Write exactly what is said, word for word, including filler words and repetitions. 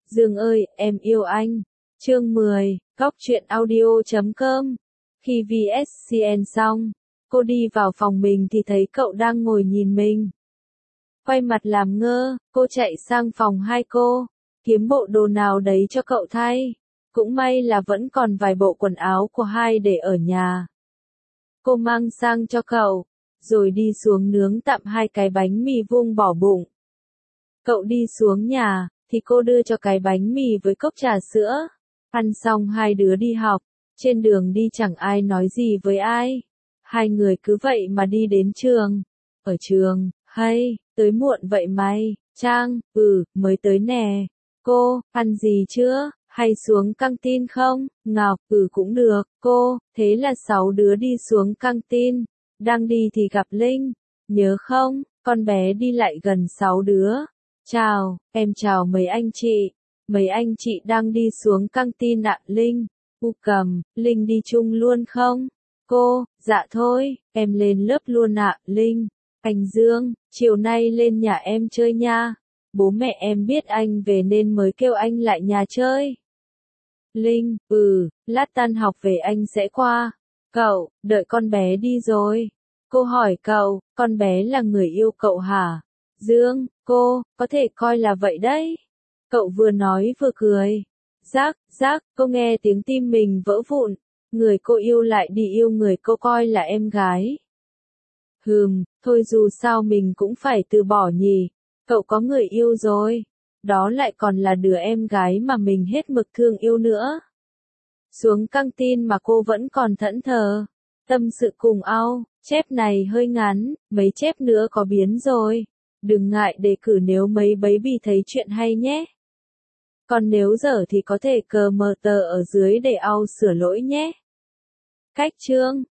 Dương ơi, em yêu anh. Chương mười, Góc truyện audio chấm com. Khi vê ét xê en xong, cô đi vào phòng mình thì thấy cậu đang ngồi nhìn mình. Quay mặt làm ngơ, cô chạy sang phòng hai cô, kiếm bộ đồ nào đấy cho cậu thay. Cũng may là vẫn còn vài bộ quần áo của hai để ở nhà. Cô mang sang cho cậu, rồi đi xuống nướng tạm hai cái bánh mì vuông bỏ bụng. Cậu đi xuống nhà, thì cô đưa cho cái bánh mì với cốc trà sữa. Ăn xong hai đứa đi học, trên đường đi chẳng ai nói gì với ai. Hai người cứ vậy mà đi đến trường. Ở trường, hay, tới muộn vậy mày, Trang, ừ, mới tới nè. Cô, ăn gì chưa, hay xuống căng tin không? Ngọc, ừ cũng được, cô, thế là sáu đứa đi xuống căng tin. Đang đi thì gặp Linh, nhớ không, con bé đi lại gần sáu đứa. Chào, em chào mấy anh chị. Mấy anh chị đang đi xuống căng tin ạ. Linh, U Cầm, Linh đi chung luôn không? Cô, dạ thôi, em lên lớp luôn ạ. Linh, anh Dương, chiều nay lên nhà em chơi nha. Bố mẹ em biết anh về nên mới kêu anh lại nhà chơi. Linh, ừ, lát tan học về anh sẽ qua. Cậu, đợi con bé đi rồi. Cô hỏi cậu, con bé là người yêu cậu hả? Dương, cô, có thể coi là vậy đấy. Cậu vừa nói vừa cười. Rác, rác, cô nghe tiếng tim mình vỡ vụn. Người cô yêu lại đi yêu người cô coi là em gái. Hừm, thôi dù sao mình cũng phải từ bỏ nhỉ. Cậu có người yêu rồi. Đó lại còn là đứa em gái mà mình hết mực thương yêu nữa. Xuống căng tin mà cô vẫn còn thẫn thờ. Tâm sự cùng ao, chép này hơi ngắn, mấy chép nữa có biến rồi. Đừng ngại đề cử nếu mấy baby thấy chuyện hay nhé. Còn nếu dở thì có thể cờ mờ tờ ở dưới để ao sửa lỗi nhé. Cách chương